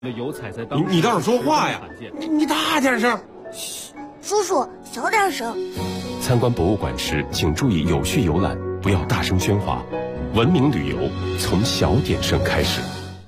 油彩在你倒是说话呀！你大点声。 嘘，叔叔小点声。 参观博物馆时，请注意有序游览，不要大声喧哗。文明旅游从小点声开始。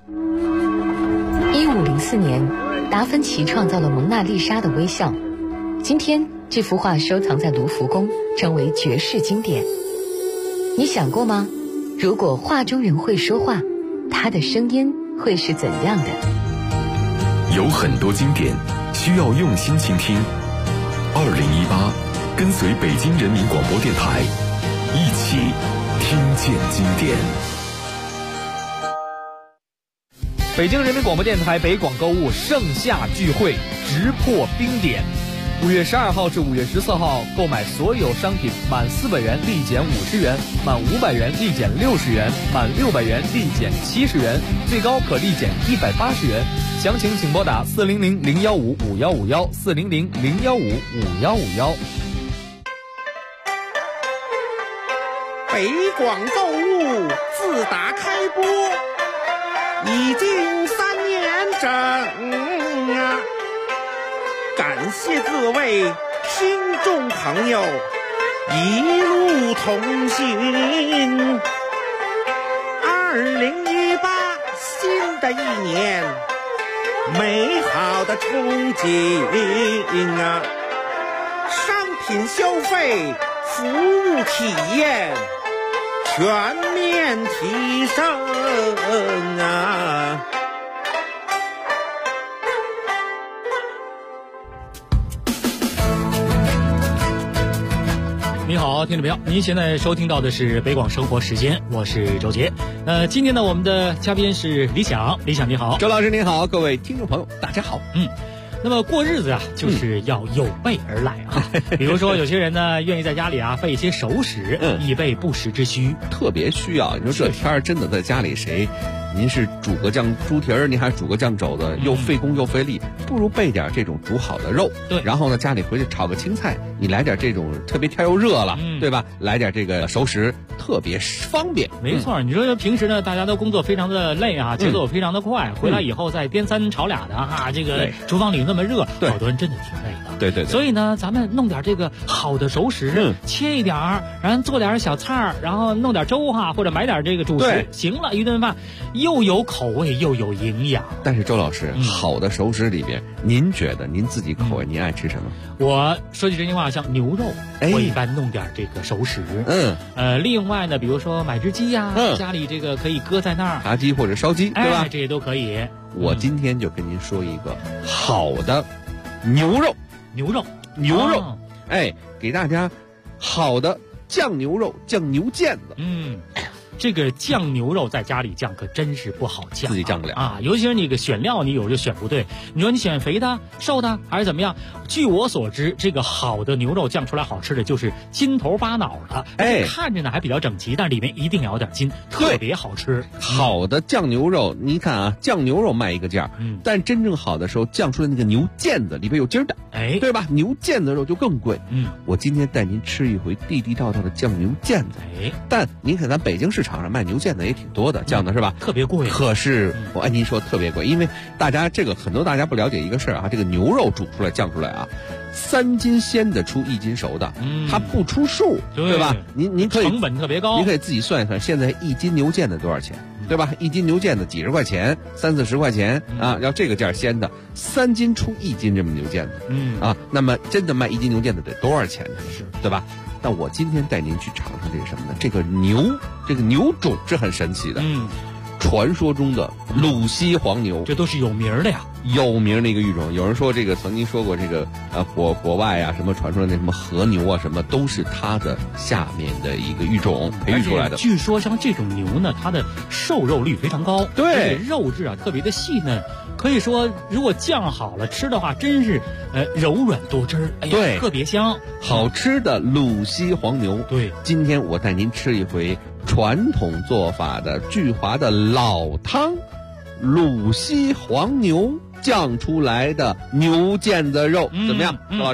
1504年，达芬奇创造了蒙娜丽莎的微笑。今天，这幅画收藏在卢浮宫，成为绝世经典。你想过吗？如果画中人会说话，他的声音会是怎样的？ 有很多经典需要用心倾听。2018，跟随北京人民广播电台，一起听见经典。 北京人民广播电台北广购物盛夏聚会直破冰点，5月12号至5月14号，购买所有商品满400元立减50元，满500元立减60元，满600元立减70元，最高可立减180元。详情请拨打400-015-5151，400-015-5151。 北广购物自打开播已经3年整啊！感谢各位听众朋友一路同行。2018新的一年，美好的憧憬啊！商品消费，服务体验全面提升啊！ 你好，听众朋友，您现在收听到的是北广生活时间，我是周杰。今天呢，我们的嘉宾是李想，李想你好。 周老师您好，各位听众朋友大家好。 那么过日子啊，就是要有备而来啊。比如说有些人呢，愿意在家里啊备一些熟食，以备不时之需， 特别需要。你说这天儿真的在家里谁？您是煮个酱猪蹄儿，您还煮个酱肘子，又费工又费力，不如备点这种煮好的肉。 对， 然后呢，家里回去炒个青菜，你来点这种特别天又热了，对吧？来点这个熟食，特别方便。 没错，你说平时呢，大家都工作非常的累啊，节奏非常的快，回来以后再颠三炒俩的哈，这个厨房里那么热，好多人真的挺累的。 对。 所以呢，咱们弄点这个好的熟食，切一点儿，然后做点小菜儿，然后弄点粥哈，或者买点这个主食，行了，一顿饭又有口味又有营养。 但是周老师，好的熟食里边，您觉得您自己口味您爱吃什么？ 我说句真心话，像牛肉，我一般弄点这个熟食。另外呢，比如说买只鸡呀，家里这个可以搁在那儿， 炸鸡或者烧鸡，对吧？ 这些都可以。 我今天就跟您说一个好的牛肉，给大家好的酱牛肉，酱牛腱子。 这个酱牛肉在家里酱可真是不好酱， 自己酱不了啊！尤其是你个选料，你有时候选不对。你说你选肥的、瘦的还是怎么样？据我所知，这个好的牛肉酱出来好吃的就是筋头巴脑的，看着呢还比较整齐，但里面一定要有点筋，特别好吃。 好的酱牛肉，你看啊，酱牛肉卖一个价，但真正好的时候酱出来那个牛腱子里边有筋儿的，对吧？牛腱子肉就更贵。我今天带您吃一回地地道道的酱牛腱子。但您看咱北京市场上卖牛腱子也挺多的，酱的是吧？ 特别贵。 可是我按您说特别贵，因为大家不了解一个事儿啊，这个牛肉煮出来酱出来啊，3斤鲜的出1斤熟的，它不出数，对吧？您可以成本特别高， 您可以自己算一算，现在1斤牛腱子多少钱，对吧？1斤牛腱子几十块钱，30-40块钱啊，要这个价鲜的，3斤出1斤这么牛腱子，那么真的卖1斤牛腱子得多少钱呢？是，对吧？但我今天带您去尝尝这个什么呢？这个牛种是很神奇的，传说中的鲁西黄牛， 这都是有名的呀， 有名的一个育种。有人说这个曾经说过这个国外啊什么传出来那什么和牛啊什么都是它的下面的一个育种培育出来的。 据说像这种牛呢，它的瘦肉率非常高， 对， 而且肉质啊特别的细嫩。可以说，如果酱好了吃的话，真是柔软多汁儿， 对， 特别香。 好吃的鲁西黄牛， 对， 今天我带您吃一回传统做法的聚华的老汤，鲁西黄牛酱出来的牛腱子肉，怎么样，周老师？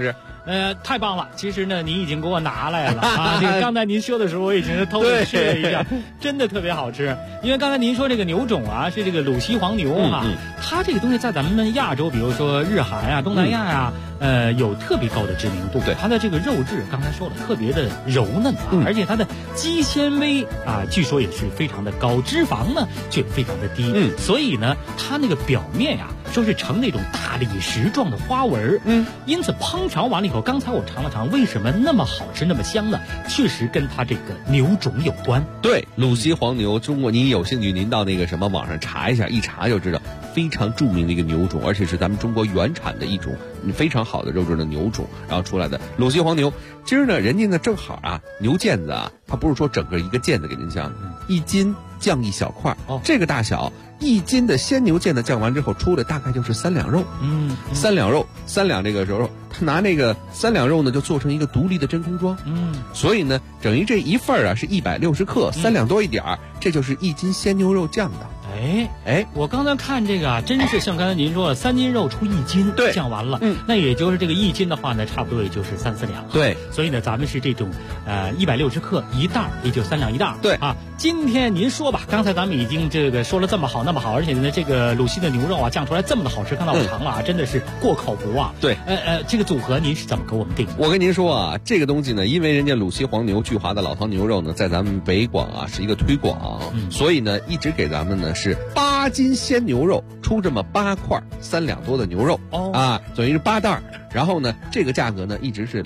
太棒了！其实呢，您已经给我拿来了啊。这个刚才您说的时候，我已经偷着吃了一下，真的特别好吃。因为刚才您说这个牛种啊，是这个鲁西黄牛哈，它这个东西在咱们亚洲，比如说日韩啊、东南亚呀，有特别高的知名度。 对， 它的这个肉质，刚才说了，特别的柔嫩啊，而且它的肌纤维啊，据说也是非常的高，脂肪呢却非常的低。所以呢，它那个表面呀，说是呈那种大理石状的花纹。因此烹调完了以后，刚才我尝了尝，为什么那么好吃、那么香呢？确实跟它这个牛种有关。 对，鲁西黄牛，中国您有兴趣，您到那个什么网上查一下，一查就知道，非常著名的一个牛种，而且是咱们中国原产的一种非常好的肉质的牛种，然后出来的鲁西黄牛。今儿呢，人家呢正好啊，牛腱子啊，它不是说整个一个腱子给您降，1斤降1小块，这个大小。1斤的鲜牛腱子降完之后，出的大概就是3两肉。3两肉，3两这个时候，他拿那个3两肉呢，就做成一个独立的真空装。所以呢，等于这一份啊是160克，3两多一点儿，这就是1斤鲜牛肉酱的。 我刚才看这个啊，真是像刚才您说的，3斤肉出1斤， 对， 降完了，那也就是这个1斤的话呢，差不多也就是3、4两。 对， 所以呢，咱们是这种160克一袋，也就3两一袋。 对啊，今天您说吧，刚才咱们已经这个说了这么好那么好，而且呢，这个鲁西的牛肉啊，酱出来这么的好吃，刚才我尝了啊，真的是过口不忘。 对， 这个组合您是怎么给我们定的？ 我跟您说啊，这个东西呢，因为人家鲁西黄牛、聚华的老汤牛肉呢，在咱们北广啊是一个推广，所以呢，一直给咱们呢是8斤鲜牛肉出这么8块3两多的牛肉等于是8袋。然后呢，这个价格呢一直是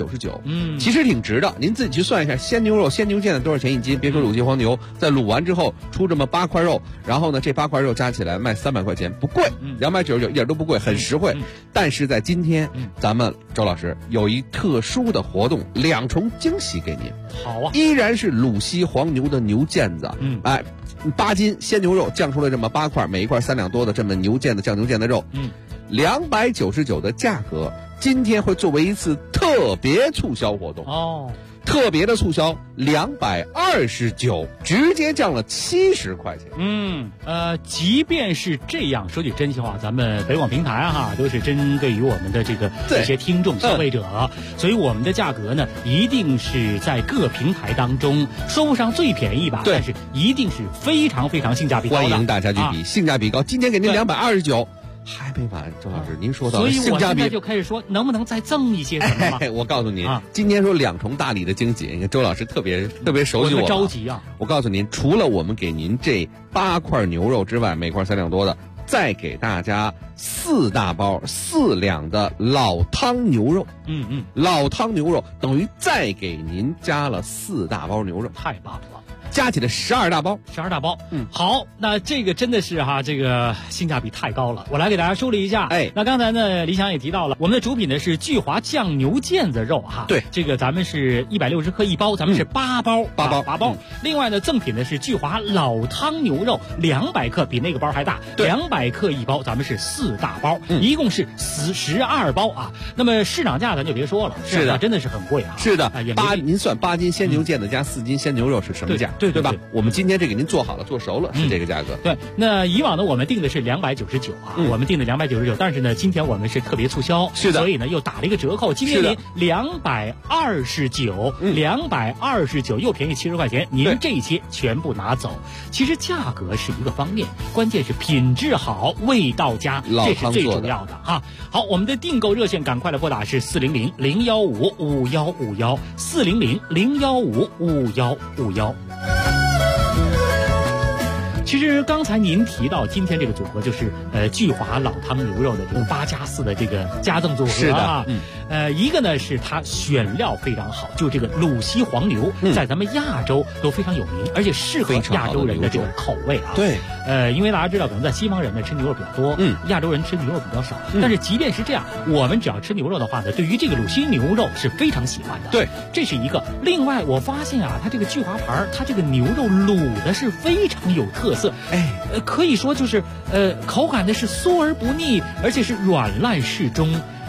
299，其实挺值的。您自己去算一下，鲜牛肉、鲜牛腱子多少钱1斤？别说鲁西黄牛，在卤完之后出这么8块肉，然后呢，这8块肉加起来卖300块钱，不贵，299一点都不贵，很实惠。但是在今天，咱们周老师有一特殊的活动，2重惊喜给您。 好啊， 依然是鲁西黄牛的牛腱子，8斤鲜牛肉降出来这么8块，每一块3两多的这么牛腱子酱牛腱子肉，299的价格，今天会作为一次特别促销活动特别的促销229，直接降了70块钱。 即便是这样，说句真心话，咱们北广平台哈都是针对于我们的这个一些听众消费者，所以我们的价格呢，一定是在各平台当中说不上最便宜吧，但是一定是非常非常性价比高的。 欢迎大家去比，性价比高。今天给您229。还没完，周老师，您说到了性价比， 所以我现在就开始说，能不能再赠一些什么？ 我告诉您，今天说2重大礼的惊喜，你看周老师特别熟悉我， 着急啊！ 我告诉您，除了我们给您这8块牛肉之外，每块3两多的，再给大家4大包4两的老汤牛肉。老汤牛肉等于再给您加了4大包牛肉， 太棒了。 加起来12大包 ，12大包。好，那这个真的是这个性价比太高了。我来给大家梳理一下。那刚才呢，李想也提到了，我们的主品呢是聚华酱牛腱子肉哈。 对， 这个咱们是160克一包，咱们是8包，8包。另外呢，赠品呢是聚华老汤牛肉200克，比那个包还大，200克一包，咱们是4大包，一共是12包啊。那么市场价咱就别说了， 是的， 真的是很贵啊。 是的，您算8斤鲜牛腱子加4斤鲜牛肉是什么价？对吧？我们今天这给您做好了，做熟了，是这个价格。 对，那以往呢，我们定的是299我们定的299，但是呢，今天我们是特别促销， 是的， 所以呢又打了一个折扣，今天您229又便宜70块钱，您这些全部拿走。其实价格是一个方面，关键是品质好，味道佳，这是最重要的哈。好，我们的订购热线赶快来拨打是400-015-5151，400-015-5151。其实刚才您提到今天这个组合就是聚华老汤牛肉的这个8+4的这个加赠组合是的， 一个呢是它选料非常好，就这个鲁西黄牛在咱们亚洲都非常有名，而且适合亚洲人的这种口味啊。 对， 因为大家知道，可能在西方人呢吃牛肉比较多，亚洲人吃牛肉比较少。但是即便是这样，我们只要吃牛肉的话呢，对于这个鲁西牛肉是非常喜欢的。 对， 这是一个。另外，我发现啊，它这个聚华牌，它这个牛肉卤的是非常有特色。可以说就是口感呢是酥而不腻，而且是软烂适中。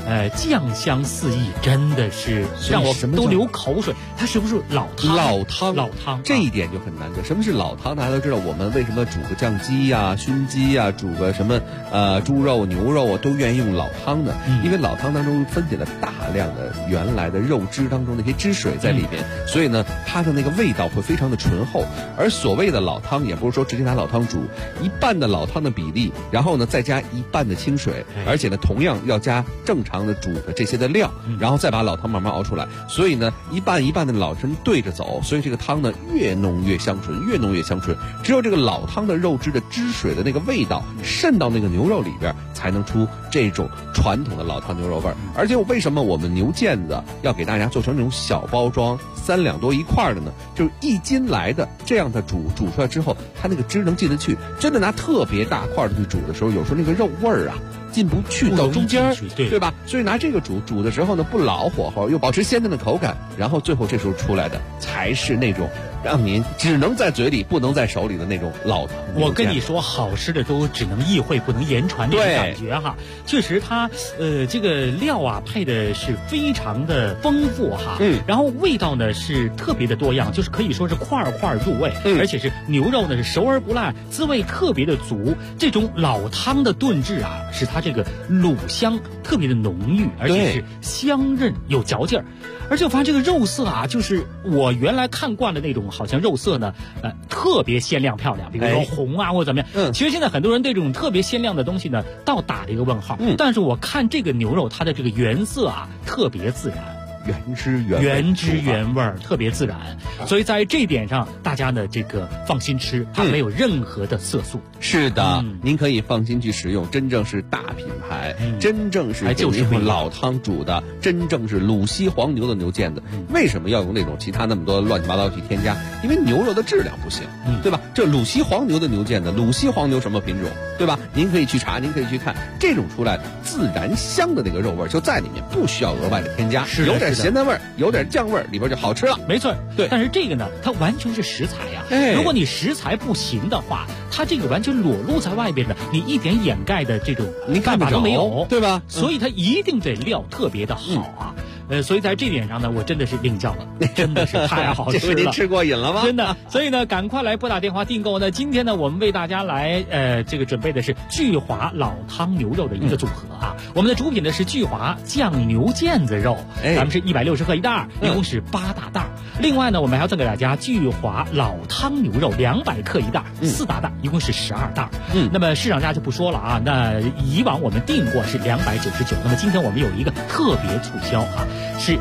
酱香四溢，真的是让我都流口水。它是不是老汤？老汤， 这一点就很难得。什么是老汤？大家都知道，我们为什么煮个酱鸡呀、熏鸡呀，煮个什么猪肉、牛肉啊，都愿意用老汤呢？因为老汤当中分解了大量的原来的肉汁当中那些汁水在里边，所以呢，它的那个味道会非常的醇厚。而所谓的老汤，也不是说直接拿老汤煮，一半的老汤的比例，然后呢再加一半的清水，而且呢同样要加正常的煮的这些的料，然后再把老汤慢慢熬出来。所以呢，一半一半的老汤对着走，所以这个汤呢越浓越香醇，越浓越香醇。只有这个老汤的肉汁的汁水的那个味道渗到那个牛肉里边，才能出这种传统的老汤牛肉味儿。而且为什么我们牛腱子要给大家做成那种小包装3两多一块的呢？就是1斤来的，这样的煮出来之后，它那个汁能进得去。真的拿特别大块的去煮的时候，有时候那个肉味儿啊进不去到中间，对吧？所以拿这个煮的时候呢，不老火候，又保持鲜嫩的口感，然后最后这时候出来的才是那种让您只能在嘴里不能在手里的那种老汤。 我跟你说，好吃的都只能意会不能言传，那种感觉哈。确实它这个料啊配的是非常的丰富哈，然后味道呢是特别的多样，就是可以说是块块入味，而且是牛肉呢是熟而不烂，滋味特别的足。这种老汤的炖制啊，使它这个卤香特别的浓郁，而且是香韧有嚼劲儿。而且我发现这个肉色啊，就是我原来看惯了那种好像肉色呢，特别鲜亮漂亮，比如说红啊或者怎么样。其实现在很多人对这种特别鲜亮的东西呢，倒打了一个问号。但是我看这个牛肉，它的这个原色啊，特别自然。 原汁原味，特别自然，所以在这一点上，大家呢这个放心吃，它没有任何的色素。 是的，您可以放心去食用，真正是大品牌，真正是就是用老汤煮的，真正是鲁西黄牛的牛腱子。为什么要用那种其他那么多乱七八糟去添加？因为牛肉的质量不行，对吧？这鲁西黄牛的牛腱子，鲁西黄牛什么品种，对吧？您可以去查，您可以去看，这种出来自然香的那个肉味就在里面，不需要额外的添加，有点咸淡味儿，有点酱味儿，里边就好吃了。 没错， 对。 但是这个呢，它完全是食材呀。如果你食材不行的话，它这个完全裸露在外边的，你一点掩盖的这种办法都没有， 对吧？ 所以它一定得料特别的好啊。所以在这点上呢，我真的是领教了，真的是太好吃了。 这回您吃过瘾了吗？ 真的。所以呢，赶快来拨打电话订购呢。今天呢，我们为大家来这个准备的是聚华老汤牛肉的一个组合啊。我们的主品呢是聚华酱牛腱子肉，咱们是160克一袋，一共是8大袋。另外呢，我们还要赠给大家聚华老汤牛肉200克一袋，4大袋，一共是12袋。那么市场价就不说了啊。那以往我们订过是299，那么今天我们有一个特别促销啊。是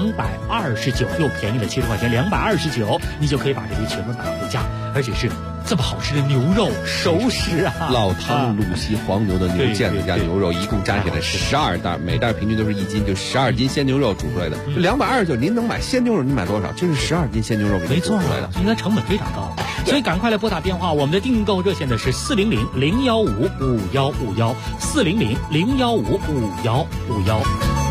229，又便宜了70块钱，229，你就可以把这些全部买回家，而且是这么好吃的牛肉熟食啊！ 老汤鲁西黄牛的牛腱子加牛肉，一共加起来12袋，每袋平均都是1斤，就12斤鲜牛肉煮出来的。229，您能买鲜牛肉，您买多少？就是12斤鲜牛肉给您煮出来的， 应该成本非常高。所以赶快来拨打电话，我们的订购热线呢是400-015-5151，400-015-5151。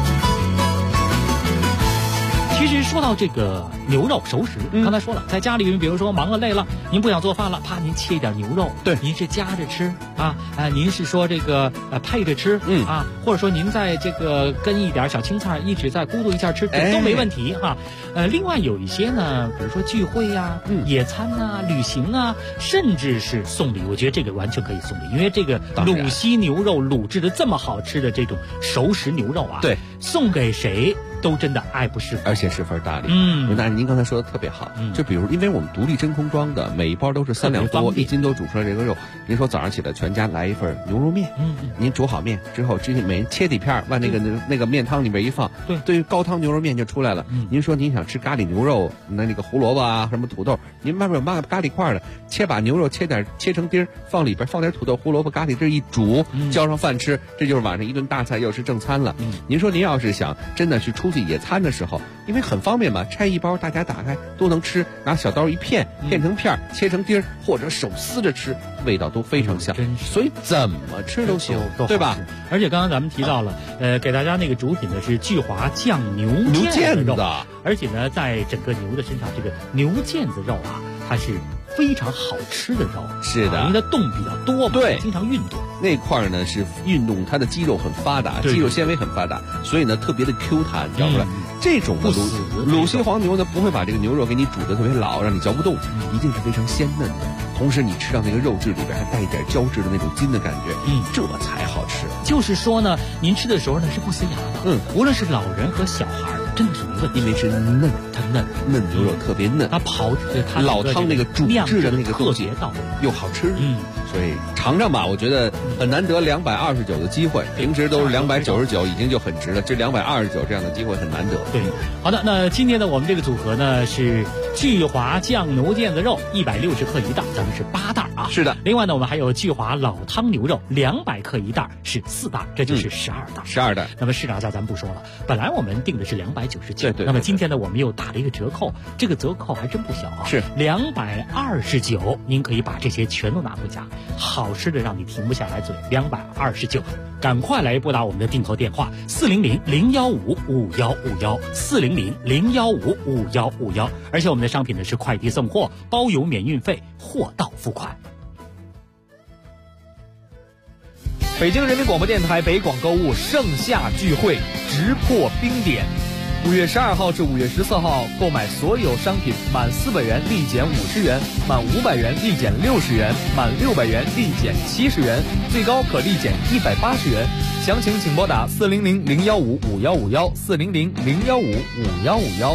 其实说到这个牛肉熟食，刚才说了，在家里比如说忙了累了，您不想做饭了，啪，您切一点牛肉， 对， 您是夹着吃啊，您是说这个配着吃，啊，或者说您在这个跟一点小青菜一直在咕嘟一下吃，都没问题哈。另外有一些呢，比如说聚会呀、野餐啊、旅行啊，甚至是送礼，我觉得这个完全可以送礼，因为这个鲁西牛肉卤制的这么好吃的这种熟食牛肉啊， 对， 送给谁都真的爱不释手， 而且十分大礼。那您刚才说的特别好，就比如因为我们独立真空装的，每一包都是3两多，1斤都煮出来这个肉。您说早上起来全家来一份牛肉面，您煮好面之后，每人切几片，往那个面汤里边一放，对于高汤牛肉面就出来了。您说您想吃咖喱牛肉，那个胡萝卜啊，什么土豆，您外面有卖咖喱块的，把牛肉切成丁，放里边放点土豆、胡萝卜、咖喱汁一煮，浇上饭吃，这就是晚上一顿大菜，又是正餐了。您说您要是想真的去出去野餐的时候，因为很方便嘛，拆一包大家打开都能吃，拿小刀一片成片，切成丁，或者手撕着吃，味道都非常香，所以怎么吃都行，对吧？ 而且刚刚咱们提到了，给大家那个主品呢是聚华酱牛腱子肉，而且呢，在整个牛的身上，这个牛腱子肉啊，它是非常好吃的肉。 是的， 因为它动比较多嘛， 对， 经常运动。 那块呢是运动，它的肌肉很发达，肌肉纤维很发达，所以呢特别的 Q 弹，嚼出来。这种的鲁西黄牛呢不会把这个牛肉给你煮得特别老，让你嚼不动，一定是非常鲜嫩的。同时你吃到那个肉质里边还带一点胶质的那种筋的感觉，这才好吃。 就是说呢，您吃的时候呢是不塞牙的，无论是老人和小孩，真的是没问题， 因为是嫩， 它嫩牛肉特别嫩， 它老汤那个煮制的那个特别到位， 又好吃，所以尝尝吧，我觉得很难得229的机会，平时都是299已经就很值了，这229这样的机会很难得。 对，好的，那今天呢我们这个组合呢是聚华酱牛腱子肉160克一袋，咱们是8袋啊。 是的。 另外呢我们还有聚华老汤牛肉200克一袋，是4袋，这就是12袋。 12袋。 那么市场价咱不说了，本来我们定的是299，对。那么今天呢我们又打了一个折扣，这个折扣还真不小啊，是229，您可以把这些全都拿回家，好吃的让你停不下来嘴，229。赶快来拨打我们的订购电话400-015-5151，400-015-5151，而且我们的商品呢是快递送货，包邮免运费，货到付款。 北京人民广播电台北广购物盛夏聚会，直破冰点。5月12号至5月14号，购买所有商品满400元立减50元，满500元立减60元，满600元立减70元，最高可立减180元。详情请拨打400-015-5151，400-015-5151。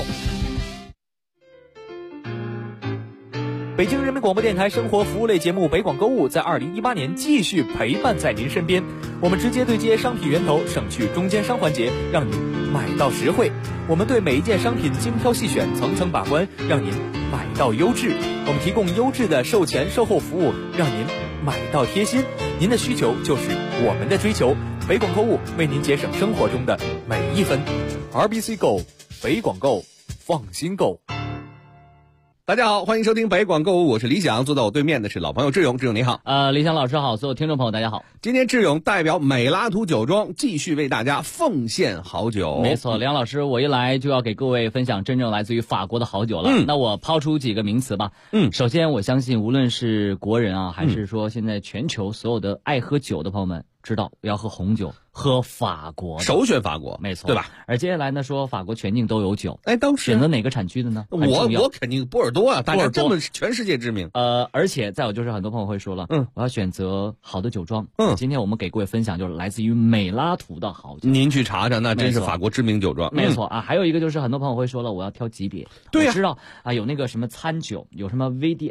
北京人民广播电台生活服务类节目《北广购物》在2018年继续陪伴在您身边。我们直接对接商品源头，省去中间商环节，让您买到实惠。我们对每一件商品精挑细选，层层把关，让您买到优质。我们提供优质的售前售后服务，让您买到贴心。您的需求就是我们的追求。北广购物为您节省生活中的每一分。RBC Go， 北广购，放心购。 大家好，欢迎收听北广购物，我是李想，坐在我对面的是老朋友志勇。志勇你好。 李想老师好，所有听众朋友大家好。 今天志勇代表美拉图酒庄继续为大家奉献好酒。 没错，梁老师，我一来就要给各位分享真正来自于法国的好酒了。那我抛出几个名词吧。首先我相信无论是国人啊，还是说现在全球所有的爱喝酒的朋友们知道要喝红酒，喝法国， 首选法国， 没错， 对吧？ 而接下来呢，说法国全境都有酒， 当时选择哪个产区的呢？ 我肯定波尔多啊，大家这么全世界知名。 而且再有就是很多朋友会说了，我要选择好的酒庄。今天我们给各位分享就是来自于美拉图的好酒， 您去查查，那真是法国知名酒庄。 没错啊，还有一个就是很多朋友会说了，我要挑级别。 对呀， 我知道啊，有那个什么餐酒，有什么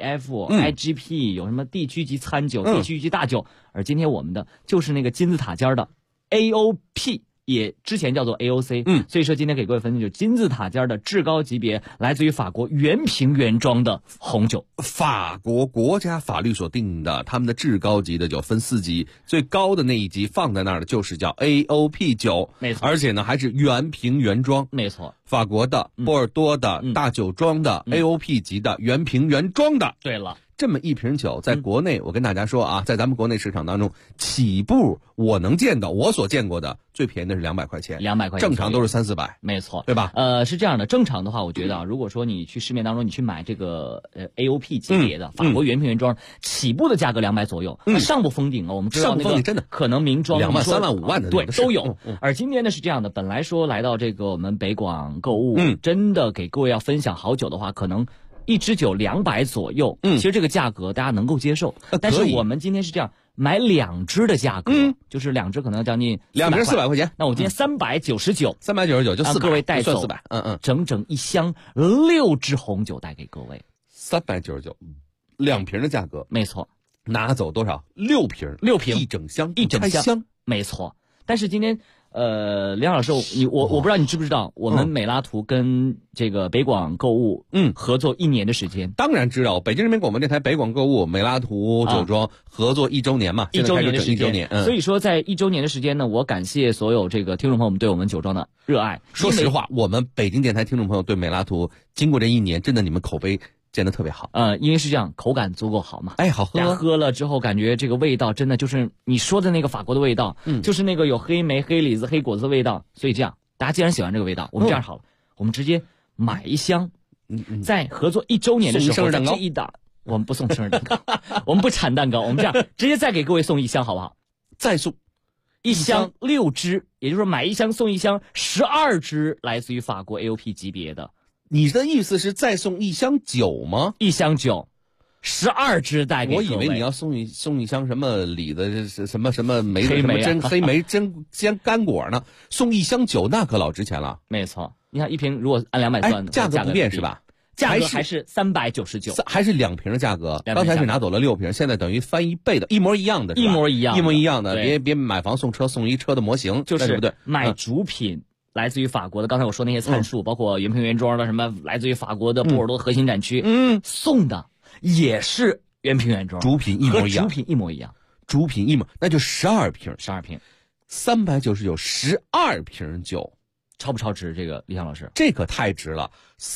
VDF、IGP， 有什么地区级餐酒、地区级大酒。而今天我们的就是那个金字塔尖的 AOP， 也之前叫做 AOC， 所以说今天给各位分享就是金字塔尖的至高级别，来自于法国原瓶原装的红酒。 法国国家法律所定的，他们的至高级的酒分4级，最高的那一级放在那儿的就是叫 AOP 酒， 没错， 而且呢还是原瓶原装， 没错， 法国的、波尔多的、大酒庄的、AOP 级的原瓶原装的。 对了。 这么一瓶酒在国内，我跟大家说啊，在咱们国内市场当中，起步我能见到，我所见过的最便宜的是200块钱 ，200块钱， 正常都是300-400， 没错， 对吧？ 是这样的，正常的话，我觉得啊，如果说你去市面当中你去买这个AOP 级别的法国原瓶原装，起步的价格200左右，上不封顶啊，我们知道那个真的可能名庄 2万、3万、5万的对都有。而今天呢是这样的，本来说来到这个我们北广购物，真的给各位要分享好酒的话，可能一支酒200左右，其实这个价格大家能够接受。但是我们今天是这样，买2支的价格，就是2支可能将近 2支400块钱。 那我今天399 就400， 各位带走 400， 整整一箱6支红酒带给各位 ，399，2瓶的价格， 没错。 拿走多少？6瓶，一整箱， 没错。但是今天。梁老师，我不知道你知不知道，我们美拉图跟这个北广购物合作1年的时间。 当然知道，北京人民广播电台北广购物美拉图酒庄合作1周年嘛 ，1周年的时间。 1周年， 所以说在1周年的时间呢，我感谢所有这个听众朋友们对我们酒庄的热爱。 说实话，我们北京电台听众朋友对美拉图经过这1年，真的你们口碑见得特别好。 因为是这样，口感足够好嘛， 好喝。 大家喝了之后感觉这个味道真的就是你说的那个法国的味道，就是那个有黑莓、黑李子、黑果子的味道。所以这样，大家既然喜欢这个味道，我们这样好了，我们直接买1箱，在合作1周年的时候，这一档我们不送生日蛋糕，我们不产蛋糕，我们这样直接再给各位送一箱好不好？ 再送一箱6支，也就是说买一箱送一箱12支来自于法国 AOP 级别的。 你的意思是再送一箱酒吗？ 一箱酒，12支带给各位。 我以为你要送一箱什么李的什么梅黑莓黑莓真干果呢？送一箱酒那可老值钱了。 没错，你看一瓶如果按200算的， 价格不变是吧？ 价格还是399， 还是2瓶的价格。刚才是拿走了6瓶，现在等于翻1倍的，一模一样的， 一模一样的。 别买房送车送一车的模型， 就是不对。 买主品来自于法国的，刚才我说那些参数，包括原瓶原装的什么来自于法国的波尔多核心展区，送的也是原瓶原装， 主品一模一样， 主品一模一样， 主品一模，那就12瓶，399，12瓶酒。 超不超值？这个李想老师， 这可太值了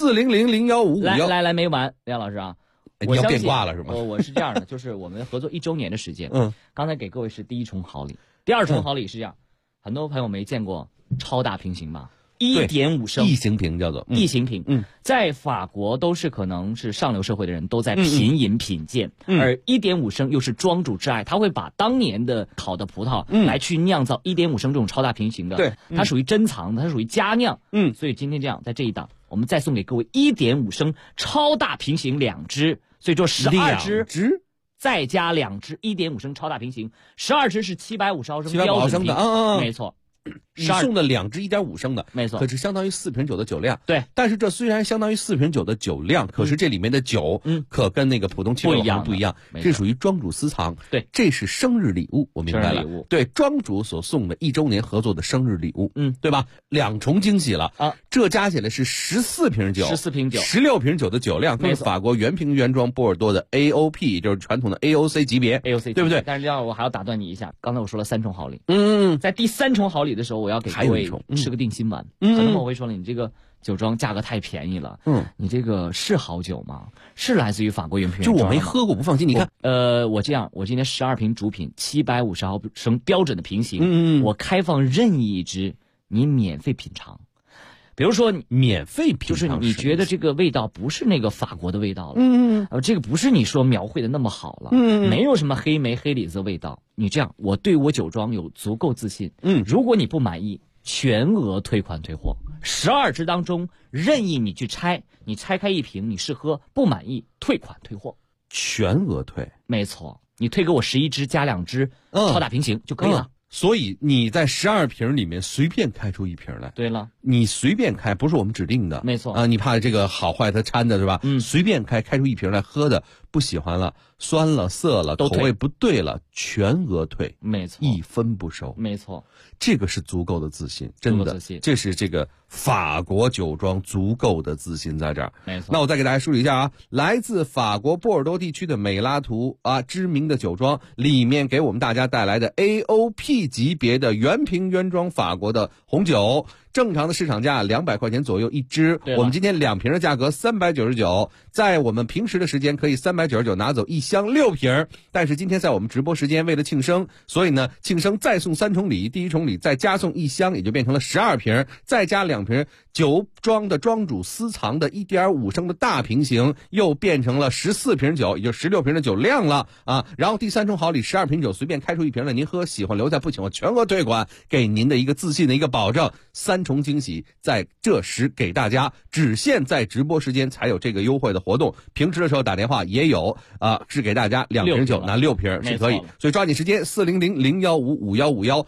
！400011551， 来，没完，李想老师啊， 你要变卦了是吗？ 我是这样的，就是我们合作1周年的时间，刚才给各位是第1重好礼，第2重好礼是这样，很多朋友没见过超大瓶型吧？1.5升异形瓶叫做异形瓶，在法国都是可能是上流社会的人都在品饮品鉴，而1.5升又是庄主之爱，他会把当年的好的葡萄来去酿造1.5升这种超大瓶型的， 对， 它属于珍藏的，它属于佳酿，所以今天这样在这一档，我们再送给各位1.5升超大瓶型2支，所以说12支。再加2支1.5升超大瓶型，12支是750毫升标准瓶，没错。 你送的2支1.5升的， 没错， 可是相当于4瓶酒的酒量。 对， 但是这虽然相当于4瓶酒的酒量，可是这里面的酒，可跟那个普通汽酒不一样，这属于庄主私藏。 对， 这是生日礼物，我明白了。对，庄主所送的1周年合作的生日礼物，对吧？2重惊喜了啊！这加起来是14瓶酒，16瓶酒的酒量，都是法国原瓶原装波尔多的 AOP， 就是传统的 AOC 级别，对不对？ 但是这样我还要打断你一下，刚才我说了3重好礼，在第3重好礼的时候，我要给各位吃个定心丸。很多朋友会说了，你这个酒庄价格太便宜了，你这个是好酒吗？是来自于法国原瓶原装吗？ 就我没喝过，不放心。你看， 我这样，我今天12瓶主品750毫升标准的瓶型，我开放任意一支，你免费品尝。比如说免费品尝， 就是你觉得这个味道不是那个法国的味道了，这个不是你说描绘的那么好了，没有什么黑莓黑李子的味道。你这样，我对我酒庄有足够自信，如果你不满意，全额退款退货。12支当中任意你去拆，你拆开1瓶你试喝，不满意退款退货， 全额退。 没错，你退给我11支加2支超大瓶型就可以了。 所以你在12瓶里面随便开出1瓶来。 对了， 你随便开，不是我们指定的。 没错啊，你怕这个好坏它掺的是吧？随便开出1瓶来喝的，不喜欢了，酸了、涩了，口味不对了，全额退。 没错 ，1分不收。 没错， 这个是足够的自信，真的，这是这个法国酒庄足够的自信在这儿。 没错。 那我再给大家梳理一下啊，来自法国波尔多地区的美拉图啊，知名的酒庄里面给我们大家带来的 AOP 级别的原瓶原装法国的红酒，正常的市场价200块钱左右1支，我们今天2瓶的价格399，在我们平时的时间可以399拿走1箱6瓶，但是今天在我们直播时间为了庆生，所以呢庆生再送3重礼，第1重礼再加送1箱，也就变成了12瓶，再加2瓶酒庄的庄主私藏的1.5升的大瓶型，又变成了14瓶酒，也就16瓶的酒量了啊。然后第3重好礼12瓶酒随便开出1瓶来，您喝喜欢留下，不喜欢全额退款，给您的一个自信的一个保证。3重惊喜在这时给大家，只限在直播时间才有这个优惠的活动，平时的时候打电话也有啊，是给大家2瓶酒拿6瓶是可以，所以抓紧时间，40001555151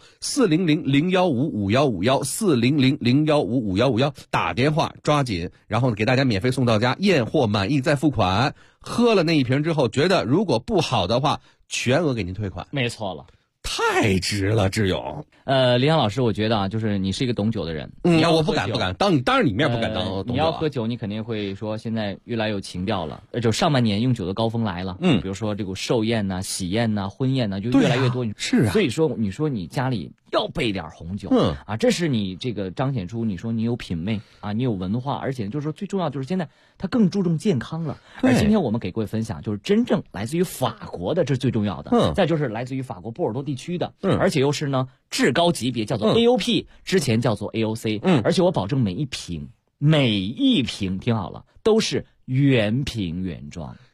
400015551 400015551打电话抓紧，然后给大家免费送到家，验货满意再付款。喝了那1瓶之后觉得如果不好的话，全额给您退款。 没错了， 太值了，志勇。 李阳老师，我觉得啊，就是你是一个懂酒的人。 我不敢，当着你面不敢当懂酒。 你要喝酒，你肯定会说现在越来有情调了，就上半年用酒的高峰来了。比如说这个寿宴呐、喜宴呐、婚宴呐，就越来越多。 是啊， 所以说你说你家里要备点红酒，这是你这个彰显出你说你有品味啊，你有文化，而且就是说最重要就是现在它更注重健康了。而今天我们给各位分享就是真正来自于法国的，这是最重要的。再就是来自于法国波尔多地区的，而且又是呢至高级别，叫做 AOP，之前叫做 AOC，而且我保证每一瓶听好了都是原瓶原装。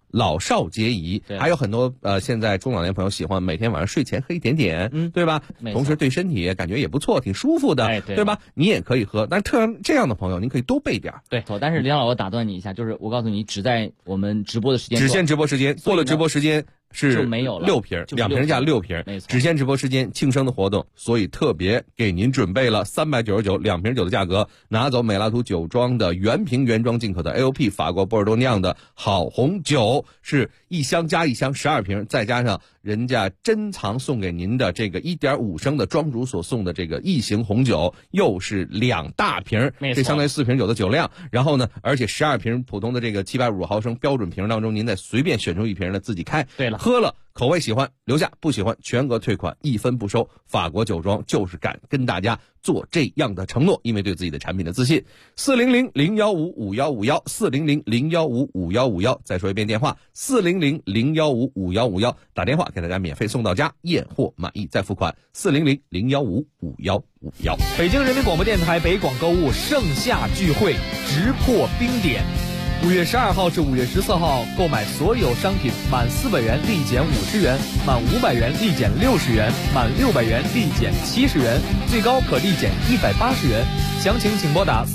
老少皆宜。还有很多现在中老年朋友喜欢每天晚上睡前喝一点点，对吧？同时对身体感觉也不错，挺舒服的，对吧？你也可以喝，但是这样的朋友您可以多备点。 对，但是李老，我打断你一下，就是我告诉你，只在我们直播的时间， 只限直播时间，过了直播时间是没有了 6瓶，2瓶价6瓶， 没错， 只限直播时间庆生的活动，所以特别给您准备了399，2瓶酒的价格，拿走美拉图酒庄的原瓶原装进口的 AOP 法国波尔多酿的好红酒，是1箱加1箱12瓶，再加上人家珍藏送给您的这个1.5升的庄主所送的这个异形红酒，又是2大瓶，这相当于4瓶酒的酒量。然后呢，而且12瓶普通的这个750毫升标准瓶当中，您再随便选出1瓶呢自己开。 对了， 喝了口味喜欢留下，不喜欢全额退款，1分不收。法国酒庄就是敢跟大家做这样的承诺，因为对自己的产品的自信。400-015-5151，400-015-5151。再说一遍电话，400-015-5151，打电话给大家免费送到家，验货满意再付款。400-015-5151。 北京人民广播电台北广购物盛夏聚会直破冰点。5月12号至5月14号，购买所有商品满400元立减50元，满500元立减60元，满600元立减70元，最高可立减180元。详情请拨打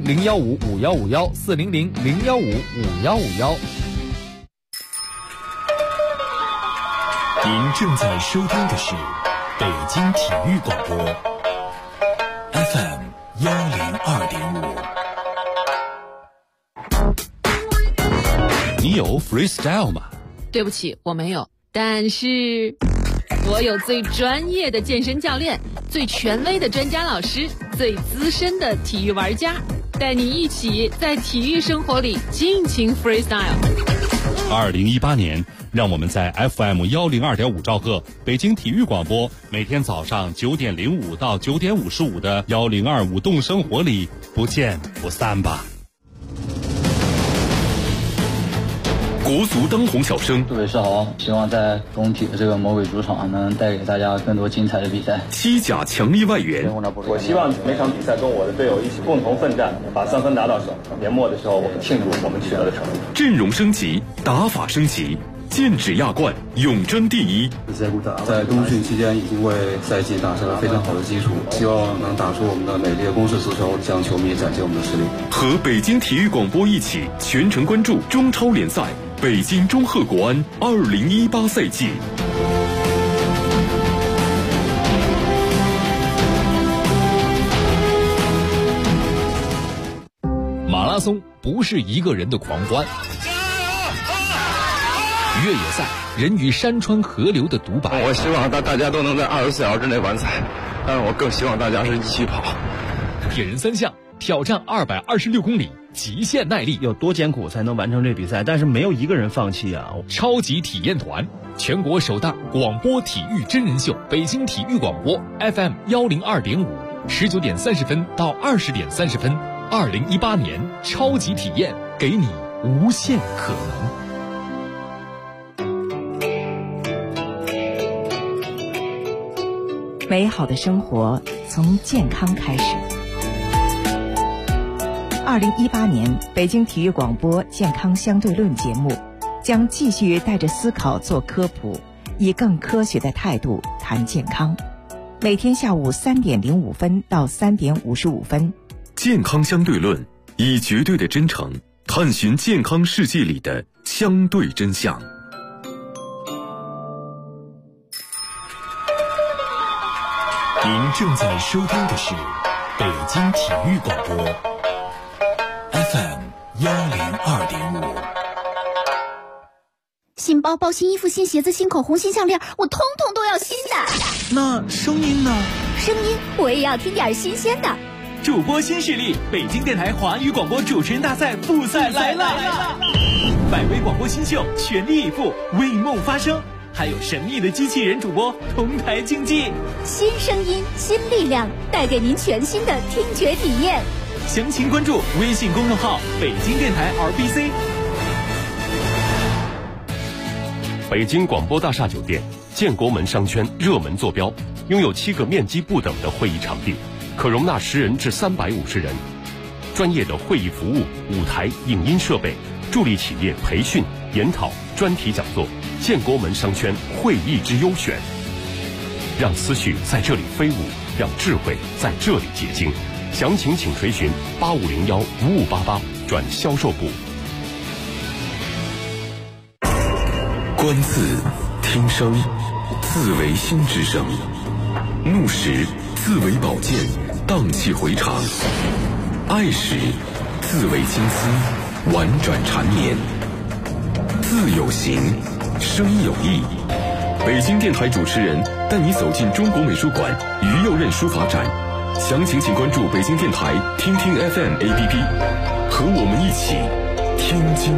400-015-5151，400-015-5151。 您正在收听的是北京体育广播 FM 102.5。你有 freestyle 吗？ 对不起，我没有，但是我有最专业的健身教练，最权威的专家老师，最资深的体育玩家，带你一起在体育生活里尽情 freestyle。 2018年，让我们在 FM 102.5兆赫北京体育广播每天早上9点05到9点55的102舞动生活里不见不散吧。国足当红小生， 各位是好，希望在工体的这个魔鬼主场能带给大家更多精彩的比赛。 西甲强力外援， 我希望每场比赛跟我的队友一起共同奋战，把3分拿到手。年末的时候，我们庆祝我们取得的成绩。 阵容升级，打法升级，剑指亚冠，永争第一。 在冬训期间已经为赛季打下了非常好的基础，希望能打出我们的美丽的攻势足球，向球迷展现我们的实力。 和北京体育广播一起全程关注中超联赛北京中赫国安2018赛季。 马拉松不是一个人的狂欢，越野赛人与山川河流的独白。 我希望大家都能在24小时之内完赛，但是我更希望大家是一起跑。 铁人3项挑战226公里，极限耐力， 有多艰苦才能完成这比赛？但是没有一个人放弃啊！ 超级体验团，全国首档广播体育真人秀，北京体育广播 FM 102.5，19点30分到20点30分，2018年超级体验，给你无限可能。 美好的生活从健康开始。2018年北京体育广播健康相对论节目将继续带着思考做科普，以更科学的态度谈健康。每天下午3点05分到3点55分。 健康相对论，以绝对的真诚探寻健康世界里的相对真相。 您正在收听的是北京体育广播 FM 102.5。 新包包、新衣服、新鞋子、新口红、新项链，我通通都要新的。 那声音呢？ 声音我也要听点新鲜的。 主播新势力，北京电台华语广播主持人大赛复赛来了！100位广播新秀全力以赴，为梦发声。还有神秘的机器人主播同台竞技， 新声音新力量，带给您全新的听觉体验。 详情关注微信公众号北京电台 RBC。 北京广播大厦酒店建国门商圈热门坐标，拥有7个面积不等的会议场地，可容纳10人至350人，专业的会议服务、舞台、影音设备，助力企业培训、 研讨、专题讲座、建国门商圈会议之优选，让思绪在这里飞舞，让智慧在这里结晶。详情请垂询8501-5588转销售部。 观字听声，字为心之声；怒时字为宝剑，荡气回肠；爱时字为金丝，婉转缠绵。字有形，声有意。北京电台主持人带你走进中国美术馆于右任书法展，详情请关注北京电台听听 FM APP， 和我们一起听经